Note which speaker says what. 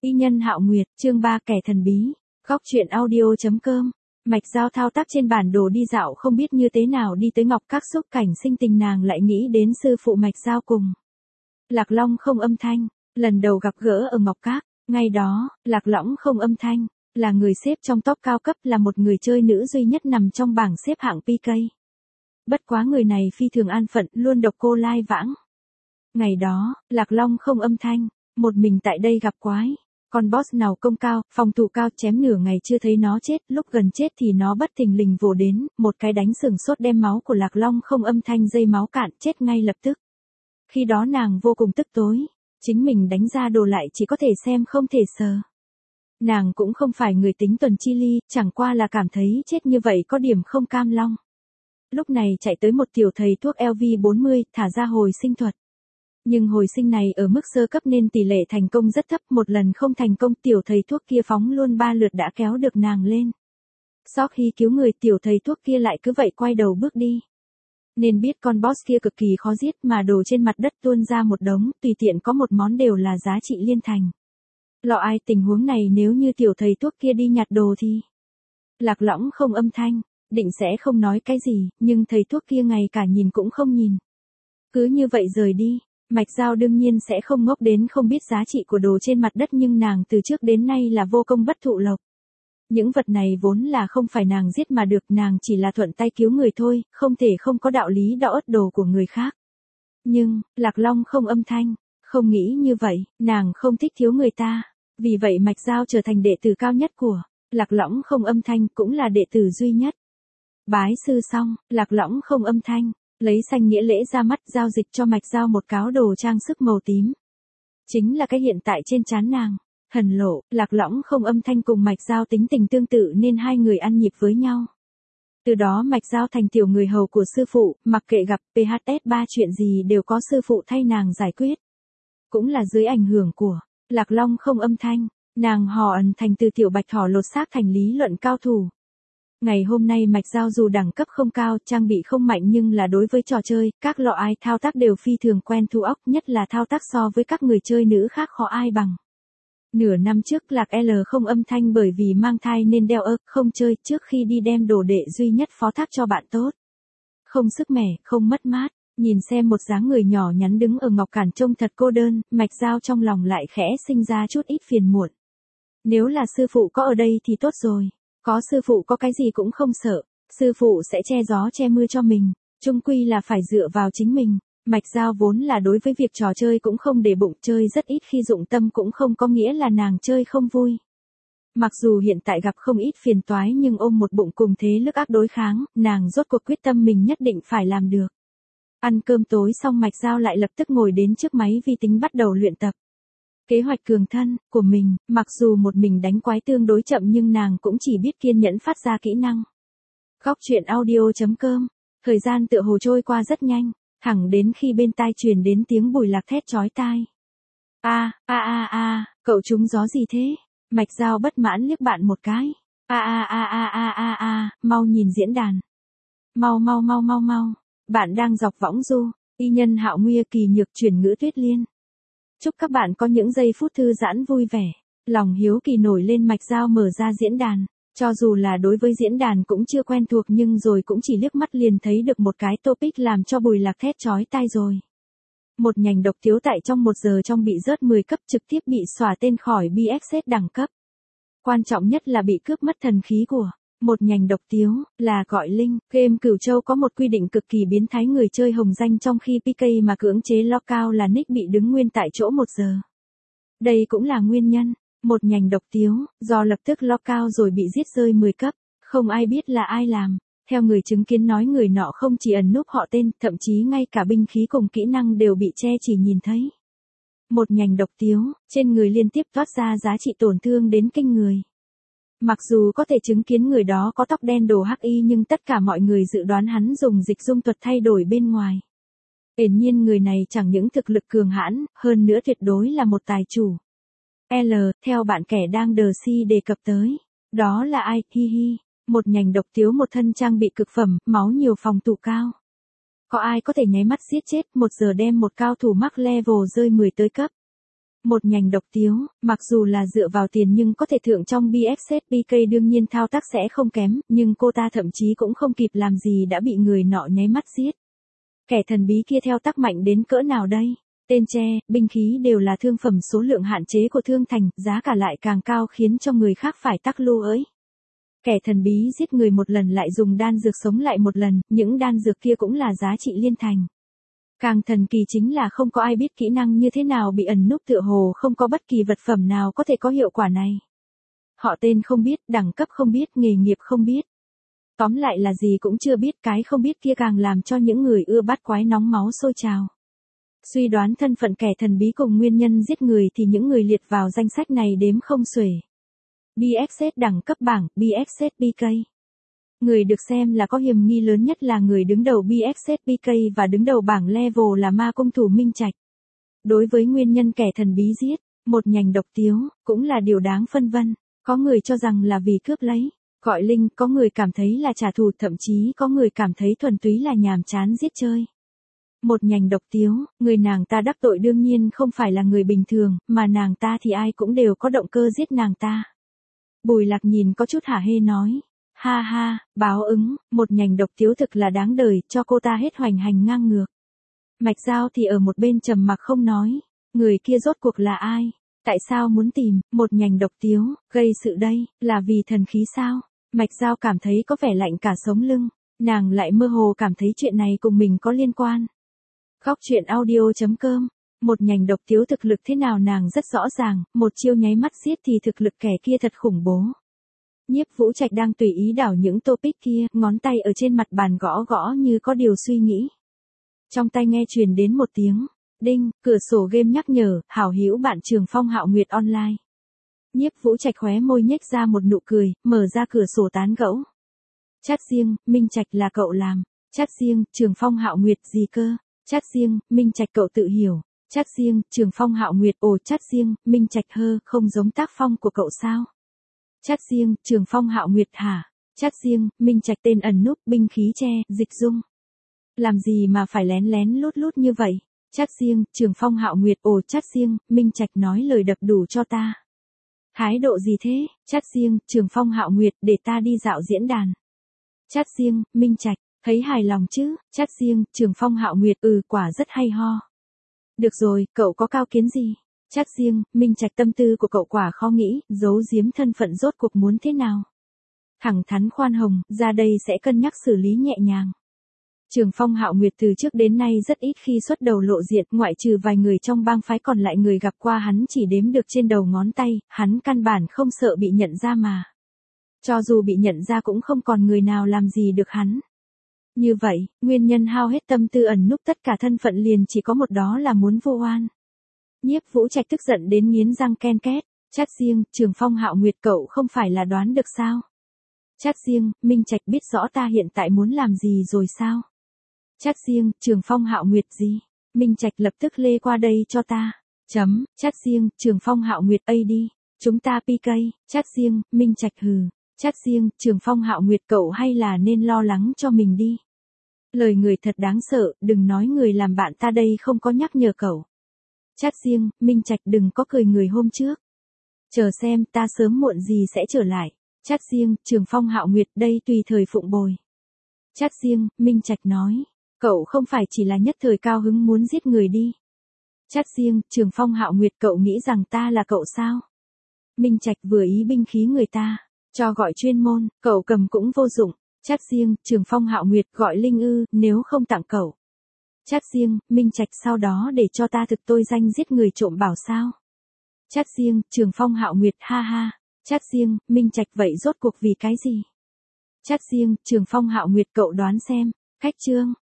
Speaker 1: Y nhân Hạo Nguyệt, chương 3 kẻ thần bí, góc truyện audio.com. Mạch Giao thao tác trên bản đồ đi dạo không biết như thế nào đi tới Ngọc Các xúc cảnh sinh tình, nàng lại nghĩ đến sư phụ Mạch Giao cùng Lạc Long không âm thanh, lần đầu gặp gỡ ở Ngọc Các, ngày đó, Lạc Long không âm thanh, là người xếp trong top cao cấp, là một người chơi nữ duy nhất nằm trong bảng xếp hạng PK. Bất quá người này phi thường an phận, luôn độc cô lai vãng. Ngày đó, Lạc Long không âm thanh, một mình tại đây gặp quái. Con boss nào công cao, phòng thủ cao, chém nửa ngày chưa thấy nó chết, lúc gần chết thì nó bất thình lình vồ đến, một cái đánh sừng sốt đem máu của Lạc Long không âm thanh dây máu cạn, chết ngay lập tức. Khi đó nàng vô cùng tức tối, chính mình đánh ra đồ lại chỉ có thể xem không thể sờ. Nàng cũng không phải người tính tuần chi ly, chẳng qua là cảm thấy chết như vậy có điểm không cam long. Lúc này chạy tới một tiểu thầy thuốc LV40, thả ra hồi sinh thuật. Nhưng hồi sinh này ở mức sơ cấp nên tỷ lệ thành công rất thấp, một lần không thành công tiểu thầy thuốc kia phóng luôn 3 lượt đã kéo được nàng lên. Sau khi cứu người tiểu thầy thuốc kia lại cứ vậy quay đầu bước đi. Nên biết con boss kia cực kỳ khó giết mà đồ trên mặt đất tuôn ra một đống, tùy tiện có một món đều là giá trị liên thành. Lọ ai tình huống này nếu như tiểu thầy thuốc kia đi nhặt đồ thì... Lạc Long không âm thanh, định sẽ không nói cái gì, nhưng thầy thuốc kia ngay cả nhìn cũng không nhìn. Cứ như vậy rời đi. Mạch Giao đương nhiên sẽ không ngốc đến không biết giá trị của đồ trên mặt đất, nhưng nàng từ trước đến nay là vô công bất thụ lộc. Những vật này vốn là không phải nàng giết mà được, nàng chỉ là thuận tay cứu người thôi, không thể không có đạo lý đọ ớt đồ của người khác. Nhưng, Lạc Long không âm thanh, không nghĩ như vậy, nàng không thích thiếu người ta. Vì vậy Mạch Giao trở thành đệ tử cao nhất của Lạc Long không âm thanh, cũng là đệ tử duy nhất. Bái sư xong, Lạc Long không âm thanh lấy xanh nghĩa lễ ra mắt, giao dịch cho Mạch Giao một cáo đồ trang sức màu tím. Chính là cái hiện tại trên trán nàng. Hần lộ, Lạc Long không âm thanh cùng Mạch Giao tính tình tương tự nên hai người ăn nhịp với nhau. Từ đó Mạch Giao thành tiểu người hầu của sư phụ, mặc kệ gặp PHS3 chuyện gì đều có sư phụ thay nàng giải quyết. Cũng là dưới ảnh hưởng của Lạc Long không âm thanh, nàng hò ẩn thành từ tiểu bạch thỏ lột xác thành lý luận cao thủ. Ngày hôm nay Mạch Giao dù đẳng cấp không cao, trang bị không mạnh, nhưng là đối với trò chơi, các lọ ai thao tác đều phi thường quen thu óc, nhất là thao tác so với các người chơi nữ khác khó ai bằng. Nửa năm trước Lạc L không âm thanh bởi vì mang thai nên đeo không chơi, trước khi đi đem đồ đệ duy nhất phó thác cho bạn tốt. Không sức mẻ, không mất mát, nhìn xem một dáng người nhỏ nhắn đứng ở Ngọc Cản trông thật cô đơn, Mạch Giao trong lòng lại khẽ sinh ra chút ít phiền muộn. Nếu là sư phụ có ở đây thì tốt rồi. Có sư phụ có cái gì cũng không sợ, sư phụ sẽ che gió che mưa cho mình, chung quy là phải dựa vào chính mình. Mạch Giao vốn là đối với việc trò chơi cũng không để bụng, chơi rất ít khi dụng tâm cũng không có nghĩa là nàng chơi không vui. Mặc dù hiện tại gặp không ít phiền toái nhưng ôm một bụng cùng thế lực ác đối kháng, nàng rốt cuộc quyết tâm mình nhất định phải làm được. Ăn cơm tối xong Mạch Giao lại lập tức ngồi đến trước máy vi tính bắt đầu luyện tập. Kế hoạch cường thân của mình, mặc dù một mình đánh quái tương đối chậm nhưng nàng cũng chỉ biết kiên nhẫn phát ra kỹ năng. Góc truyện audio.com. Thời gian tựa hồ trôi qua rất nhanh, thẳng đến khi bên tai truyền đến tiếng Bùi Lạc thét chói tai. Cậu trúng gió gì thế? Mạch Giao bất mãn liếc bạn một cái. Mau nhìn diễn đàn. Mau. Bạn đang dọc võng du. Y nhân Hạo Nguyệt kỳ nhược chuyển ngữ Tuyết Liên. Chúc các bạn có những giây phút thư giãn vui vẻ. Lòng hiếu kỳ nổi lên, Mạch Giao mở ra diễn đàn. Cho dù là đối với diễn đàn cũng chưa quen thuộc nhưng rồi cũng chỉ liếc mắt liền thấy được một cái topic làm cho Bùi Lạc thét chói tai rồi. Một nhành độc thiếu tại trong 1 giờ trong bị rớt 10 cấp, trực tiếp bị xóa tên khỏi BXS đẳng cấp. Quan trọng nhất là bị cướp mất thần khí của một nhành độc tiếu, là gọi Linh. Game Cửu Châu có một quy định cực kỳ biến thái, người chơi hồng danh trong khi PK mà cưỡng chế lockout là nick bị đứng nguyên tại chỗ 1 giờ. Đây cũng là nguyên nhân, một nhành độc tiếu, do lập tức lockout rồi bị giết rơi 10 cấp, không ai biết là ai làm. Theo người chứng kiến nói người nọ không chỉ ẩn núp họ tên, thậm chí ngay cả binh khí cùng kỹ năng đều bị che chỉ nhìn thấy. Một nhành độc tiếu, trên người liên tiếp toát ra giá trị tổn thương đến kinh người. Mặc dù có thể chứng kiến người đó có tóc đen đồ hắc y nhưng tất cả mọi người dự đoán hắn dùng dịch dung thuật thay đổi bên ngoài. Hiển nhiên người này chẳng những thực lực cường hãn, hơn nữa tuyệt đối là một tài chủ. Theo bạn kẻ đang đờ si đề cập tới. Đó là ai, một nhành độc tiếu một thân trang bị cực phẩm, máu nhiều phòng thủ cao. Có ai có thể nháy mắt giết chết 1 giờ đem một cao thủ mắc level rơi 10 tới cấp. Một nhành độc tiếu, mặc dù là dựa vào tiền nhưng có thể thượng trong BXSPK đương nhiên thao tác sẽ không kém, nhưng cô ta thậm chí cũng không kịp làm gì đã bị người nọ nháy mắt giết. Kẻ thần bí kia theo tác mạnh đến cỡ nào đây? Tên tre, binh khí đều là thương phẩm số lượng hạn chế của thương thành, giá cả lại càng cao khiến cho người khác phải tắc lu ới. Kẻ thần bí giết người một lần lại dùng đan dược sống lại một lần, những đan dược kia cũng là giá trị liên thành. Càng thần kỳ chính là không có ai biết kỹ năng như thế nào bị ẩn núp, tựa hồ không có bất kỳ vật phẩm nào có thể có hiệu quả này. Họ tên không biết, đẳng cấp không biết, nghề nghiệp không biết. Tóm lại là gì cũng chưa biết, cái không biết kia càng làm cho những người ưa bắt quái nóng máu sôi trào. Suy đoán thân phận kẻ thần bí cùng nguyên nhân giết người thì những người liệt vào danh sách này đếm không xuể. BXS đẳng cấp bảng, BXSPK. Người được xem là có hiểm nghi lớn nhất là người đứng đầu BXSPK và đứng đầu bảng level là ma cung thủ Minh Trạch. Đối với nguyên nhân kẻ thần bí giết, một nhành độc tiếu, cũng là điều đáng phân vân. Có người cho rằng là vì cướp lấy, gọi linh, có người cảm thấy là trả thù, thậm chí có người cảm thấy thuần túy là nhàm chán giết chơi. Một nhành độc tiếu, người nàng ta đắc tội đương nhiên không phải là người bình thường, mà nàng ta thì ai cũng đều có động cơ giết nàng ta. Bùi Lạc nhìn có chút hả hê nói. Ha ha, báo ứng, một nhành độc tiếu thực là đáng đời, cho cô ta hết hoành hành ngang ngược. Mạch Giao thì ở một bên trầm mặc không nói. Người kia rốt cuộc là ai? Tại sao muốn tìm một nhành độc tiếu, gây sự đây, là vì thần khí sao? Mạch Giao cảm thấy có vẻ lạnh cả sống lưng. Nàng lại mơ hồ cảm thấy chuyện này cùng mình có liên quan. Góc truyện audio.com. Một nhành độc tiếu thực lực thế nào nàng rất rõ ràng, một chiêu nháy mắt giết thì thực lực kẻ kia thật khủng bố. Nhiếp Vũ Trạch đang tùy ý đảo những topic kia, ngón tay ở trên mặt bàn gõ gõ như có điều suy nghĩ. Trong tai nghe truyền đến một tiếng, đinh, cửa sổ game nhắc nhở, hảo hữu bạn Trường Phong Hạo Nguyệt online. Nhiếp Vũ Trạch khóe môi nhếch ra một nụ cười, mở ra cửa sổ tán gẫu. Chat riêng, Minh Trạch là cậu làm. Chat riêng, Trường Phong Hạo Nguyệt gì cơ? Chat riêng, Minh Trạch cậu tự hiểu. Chat riêng, Trường Phong Hạo Nguyệt, ồ chat riêng, Minh Trạch hơ, không giống tác phong của cậu sao? Chat riêng, Trường Phong Hạo Nguyệt hả? Chat riêng, Minh Trạch tên ẩn núp, binh khí tre, dịch dung. Làm gì mà phải lén lén lút lút như vậy? Chat riêng, Trường Phong Hạo Nguyệt, ồ chat riêng, Minh Trạch nói lời đập đủ cho ta. Thái độ gì thế? Chat riêng, Trường Phong Hạo Nguyệt, để ta đi dạo diễn đàn. Chat riêng, Minh Trạch, thấy hài lòng chứ? Chat riêng, Trường Phong Hạo Nguyệt, quả rất hay ho. Được rồi, cậu có cao kiến gì? Chat riêng, Minh Trạch tâm tư của cậu quả khó nghĩ, giấu giếm thân phận rốt cuộc muốn thế nào? Thẳng thắn khoan hồng, ra đây sẽ cân nhắc xử lý nhẹ nhàng. Trường Phong Hạo Nguyệt từ trước đến nay rất ít khi xuất đầu lộ diện, ngoại trừ vài người trong bang phái còn lại người gặp qua hắn chỉ đếm được trên đầu ngón tay, hắn căn bản không sợ bị nhận ra mà. Cho dù bị nhận ra cũng không còn người nào làm gì được hắn. Như vậy, nguyên nhân hao hết tâm tư ẩn núp tất cả thân phận liền chỉ có một, đó là muốn vu oan. Nhiếp Vũ Trạch tức giận đến nghiến răng ken két. Chat riêng, Trường Phong Hạo Nguyệt cậu không phải là đoán được sao? Chat riêng, Minh Trạch biết rõ ta hiện tại muốn làm gì rồi sao? Chat riêng, Trường Phong Hạo Nguyệt gì? Minh Trạch lập tức lê qua đây cho ta. Chat riêng, Trường Phong Hạo Nguyệt đi. Chúng ta PK. Chat riêng, Minh Trạch hừ. Chat riêng, Trường Phong Hạo Nguyệt cậu hay là nên lo lắng cho mình đi. Lời người thật đáng sợ, đừng nói người làm bạn ta đây không có nhắc nhở cậu. Chat riêng, Minh Trạch đừng có cười người hôm trước. Chờ xem, ta sớm muộn gì sẽ trở lại. Chat riêng, Trường Phong Hạo Nguyệt đây tùy thời phụng bồi. Chat riêng, Minh Trạch nói. Cậu không phải chỉ là nhất thời cao hứng muốn giết người đi. Chat riêng, Trường Phong Hạo Nguyệt cậu nghĩ rằng ta là cậu sao? Minh Trạch vừa ý binh khí người ta. Cho gọi chuyên môn, cậu cầm cũng vô dụng. Chat riêng, Trường Phong Hạo Nguyệt gọi linh nếu không tặng cậu. Chat riêng, Minh Trạch sau đó để cho ta thực tôi danh giết người trộm bảo sao? Chat riêng, Trường Phong Hạo Nguyệt ha ha. Chat riêng, Minh Trạch vậy rốt cuộc vì cái gì? Chat riêng, Trường Phong Hạo Nguyệt cậu đoán xem. Khách trương,